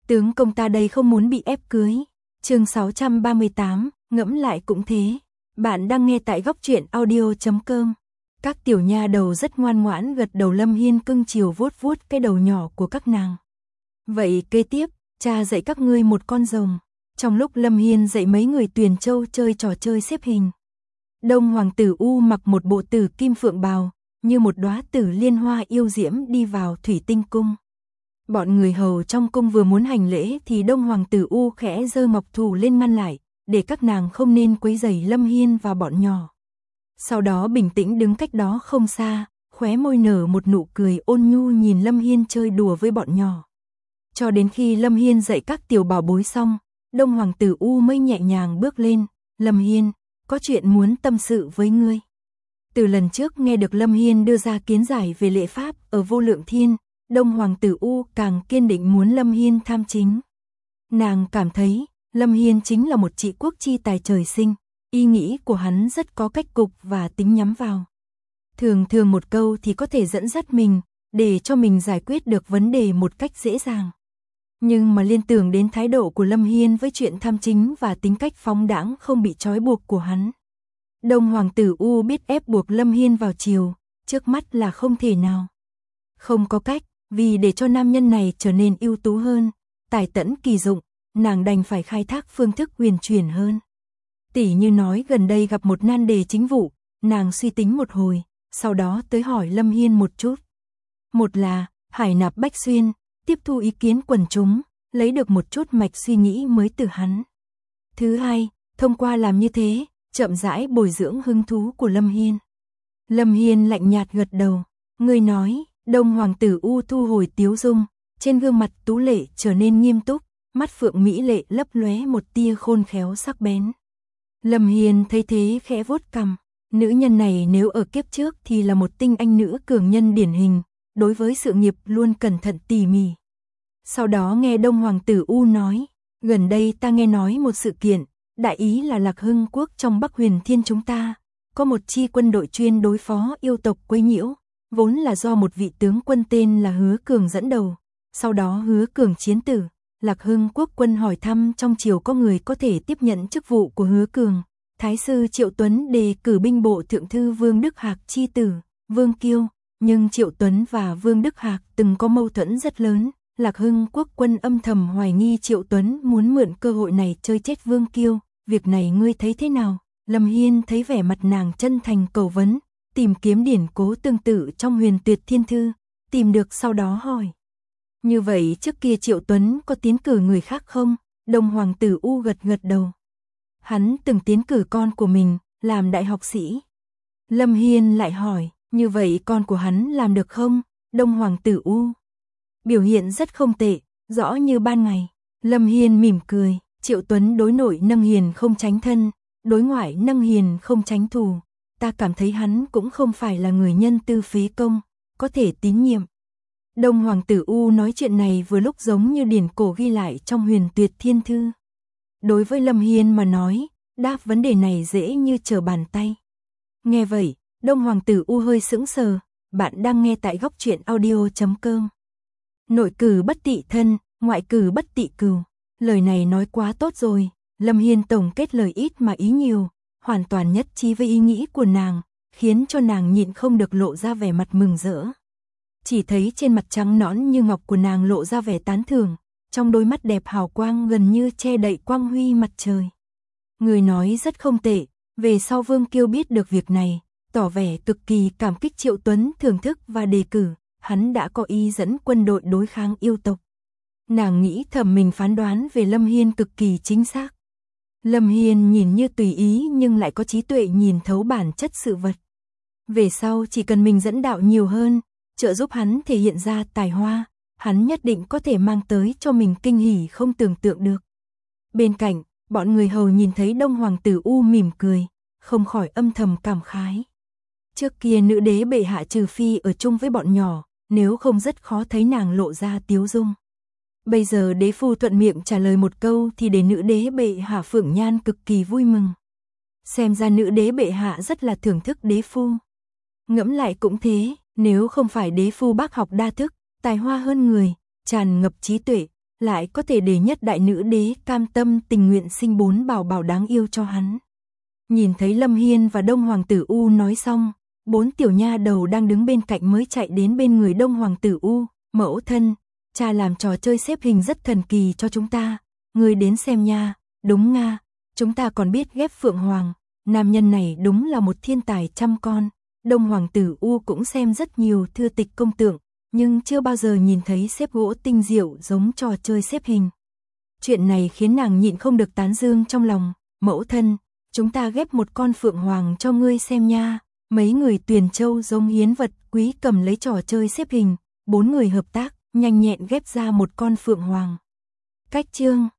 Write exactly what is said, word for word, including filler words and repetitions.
Tướng công ta đây không muốn bị ép cưới. Chương sáu trăm ba mươi tám, ngẫm lại cũng thế. Bạn đang nghe tại góc truyện audio chấm com. Các tiểu nha đầu rất ngoan ngoãn gật đầu, Lâm Hiên cưng chiều vuốt vuốt cái đầu nhỏ của các nàng. Vậy kế tiếp, cha dạy các ngươi một con rồng. Trong lúc Lâm Hiên dạy mấy người Tuyền Châu chơi trò chơi xếp hình, Đông Hoàng tử U mặc một bộ tử kim phượng bào, như một đóa tử liên hoa yêu diễm đi vào Thủy Tinh cung. Bọn người hầu trong cung vừa muốn hành lễ thì Đông Hoàng tử U khẽ giơ ngọc thủ lên ngăn lại, để các nàng không nên quấy rầy Lâm Hiên và bọn nhỏ. Sau đó bình tĩnh đứng cách đó không xa, khóe môi nở một nụ cười ôn nhu nhìn Lâm Hiên chơi đùa với bọn nhỏ. Cho đến khi Lâm Hiên dạy các tiểu bảo bối xong, Đông Hoàng tử U mới nhẹ nhàng bước lên. Lâm Hiên, có chuyện muốn tâm sự với ngươi. Từ lần trước nghe được Lâm Hiên đưa ra kiến giải về lễ pháp ở Vô Lượng Thiên, Đông Hoàng tử U càng kiên định muốn Lâm Hiên tham chính. Nàng cảm thấy, Lâm Hiên chính là một trị quốc chi tài trời sinh, ý nghĩ của hắn rất có cách cục và tính nhắm vào. Thường thường một câu thì có thể dẫn dắt mình, để cho mình giải quyết được vấn đề một cách dễ dàng. Nhưng mà liên tưởng đến thái độ của Lâm Hiên với chuyện tham chính và tính cách phóng đãng không bị trói buộc của hắn, Đông Hoàng tử U biết ép buộc Lâm Hiên vào chiều, trước mắt là không thể nào. Không có cách, vì để cho nam nhân này trở nên ưu tú hơn, tài tẫn kỳ dụng, nàng đành phải khai thác phương thức huyền chuyển hơn. Tỷ như nói gần đây gặp một nan đề chính vụ, nàng suy tính một hồi, sau đó tới hỏi Lâm Hiên một chút. Một là, hải nạp bách xuyên, tiếp thu ý kiến quần chúng, lấy được một chút mạch suy nghĩ mới từ hắn. Thứ hai, thông qua làm như thế, chậm rãi bồi dưỡng hứng thú của Lâm Hiên. Lâm Hiên lạnh nhạt gật đầu, người nói. Đông Hoàng tử U thu hồi tiếu dung, trên gương mặt tú lệ trở nên nghiêm túc, mắt phượng mỹ lệ lấp lóe một tia khôn khéo sắc bén. Lâm Hiên thấy thế khẽ vuốt cằm, nữ nhân này nếu ở kiếp trước thì là một tinh anh nữ cường nhân điển hình, đối với sự nghiệp luôn cẩn thận tỉ mỉ. Sau đó nghe Đông Hoàng tử U nói, gần đây ta nghe nói một sự kiện, đại ý là Lạc Hưng quốc trong Bắc Huyền Thiên chúng ta, có một chi quân đội chuyên đối phó yêu tộc quấy nhiễu. Vốn là do một vị tướng quân tên là Hứa Cường dẫn đầu, sau đó Hứa Cường chiến tử, Lạc Hưng quốc quân hỏi thăm trong triều có người có thể tiếp nhận chức vụ của Hứa Cường. Thái sư Triệu Tuấn đề cử binh bộ thượng thư Vương Đức Hạc chi tử, Vương Kiêu, nhưng Triệu Tuấn và Vương Đức Hạc từng có mâu thuẫn rất lớn, Lạc Hưng quốc quân âm thầm hoài nghi Triệu Tuấn muốn mượn cơ hội này chơi chết Vương Kiêu, việc này ngươi thấy thế nào? Lâm Hiên thấy vẻ mặt nàng chân thành cầu vấn, tìm kiếm điển cố tương tự trong Huyền Tuyệt Thiên Thư, tìm được sau đó hỏi. Như vậy trước kia Triệu Tuấn có tiến cử người khác không? Đông Hoàng tử U gật gật đầu. Hắn từng tiến cử con của mình, làm đại học sĩ. Lâm Hiên lại hỏi, như vậy con của hắn làm được không? Đông Hoàng tử U. Biểu hiện rất không tệ, rõ như ban ngày. Lâm Hiên mỉm cười, Triệu Tuấn đối nội nâng hiền không tránh thân, đối ngoại nâng hiền không tránh thù. Ta cảm thấy hắn cũng không phải là người nhân tư phế công, có thể tín nhiệm. Đông Hoàng tử U nói chuyện này vừa lúc giống như điển cổ ghi lại trong Huyền Tuyệt Thiên Thư. Đối với Lâm Hiên mà nói, đáp vấn đề này dễ như trở bàn tay. Nghe vậy, Đông Hoàng tử U hơi sững sờ, bạn đang nghe tại góc truyện audio chấm com. Nội cử bất tị thân, ngoại cử bất tị cừu. Lời này nói quá tốt rồi, Lâm Hiên tổng kết lời ít mà ý nhiều, hoàn toàn nhất trí với ý nghĩ của nàng, khiến cho nàng nhịn không được lộ ra vẻ mặt mừng rỡ. Chỉ thấy trên mặt trắng nõn như ngọc của nàng lộ ra vẻ tán thưởng, trong đôi mắt đẹp hào quang gần như che đậy quang huy mặt trời. Người nói rất không tệ, về sau Vương Kiêu biết được việc này, tỏ vẻ cực kỳ cảm kích Triệu Tuấn thưởng thức và đề cử, hắn đã có ý dẫn quân đội đối kháng yêu tộc. Nàng nghĩ thầm mình phán đoán về Lâm Hiên cực kỳ chính xác. Lâm Hiên nhìn như tùy ý nhưng lại có trí tuệ nhìn thấu bản chất sự vật. Về sau chỉ cần mình dẫn đạo nhiều hơn, trợ giúp hắn thể hiện ra tài hoa, hắn nhất định có thể mang tới cho mình kinh hỉ không tưởng tượng được. Bên cạnh, bọn người hầu nhìn thấy Đông Hoàng tử U mỉm cười, không khỏi âm thầm cảm khái. Trước kia nữ đế bệ hạ trừ phi ở chung với bọn nhỏ, nếu không rất khó thấy nàng lộ ra tiếu dung. Bây giờ đế phu thuận miệng trả lời một câu thì để nữ đế bệ hạ Phượng Nhan cực kỳ vui mừng. Xem ra nữ đế bệ hạ rất là thưởng thức đế phu. Ngẫm lại cũng thế, nếu không phải đế phu bác học đa thức, tài hoa hơn người, tràn ngập trí tuệ, lại có thể để nhất đại nữ đế cam tâm tình nguyện sinh bốn bảo bảo đáng yêu cho hắn. Nhìn thấy Lâm Hiên và Đông Hoàng tử U nói xong, bốn tiểu nha đầu đang đứng bên cạnh mới chạy đến bên người Đông Hoàng tử U, mẫu thân, cha làm trò chơi xếp hình rất thần kỳ cho chúng ta, người đến xem nha, đúng nga, chúng ta còn biết ghép phượng hoàng, nam nhân này đúng là một thiên tài trăm con. Đông Hoàng tử U cũng xem rất nhiều thư tịch công tượng, nhưng chưa bao giờ nhìn thấy xếp gỗ tinh diệu giống trò chơi xếp hình. Chuyện này khiến nàng nhịn không được tán dương trong lòng, mẫu thân, chúng ta ghép một con phượng hoàng cho ngươi xem nha. Mấy người Tuyền Châu giống hiến vật quý cầm lấy trò chơi xếp hình, bốn người hợp tác, nhanh nhẹn ghép ra một con phượng hoàng. Cách chương